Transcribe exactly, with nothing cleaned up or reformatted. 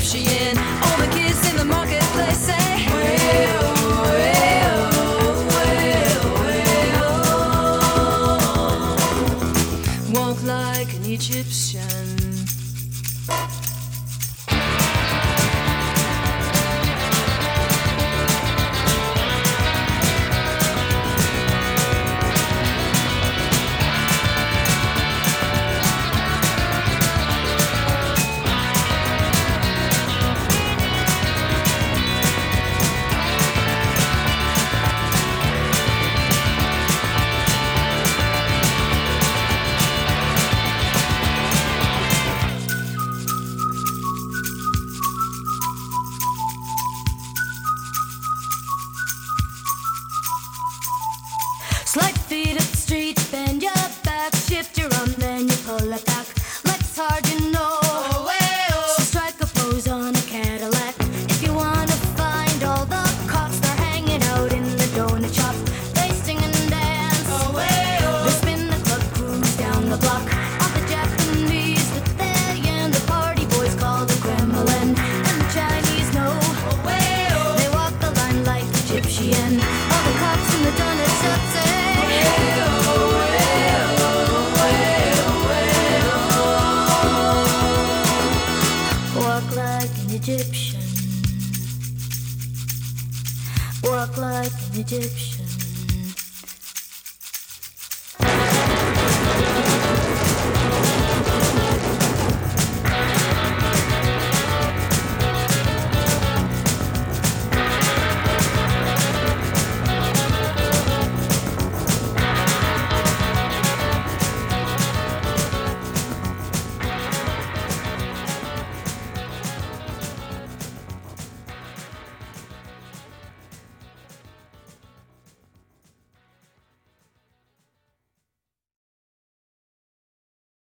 Egyptian. All the kids in the marketplace say, way-oh, way-oh, way-oh, way-oh. Walk like an Egyptian. Slide feet up the street, bend your back, shift your arm, then you pull it back. Legs hard, you know. Oh, hey, oh. So strike a pose on a Cadillac. If you wanna find all the cops, they're hanging out in the donut shop. They sing and dance. Oh, hey, oh. They spin the club, cruise down the block. All the Japanese that they and the party boys call the Kremlin. And the Chinese know. Oh, hey, oh. They walk the line like Egyptian. All the cops in the donut shop say, Egyptian. Walk like an Egyptian.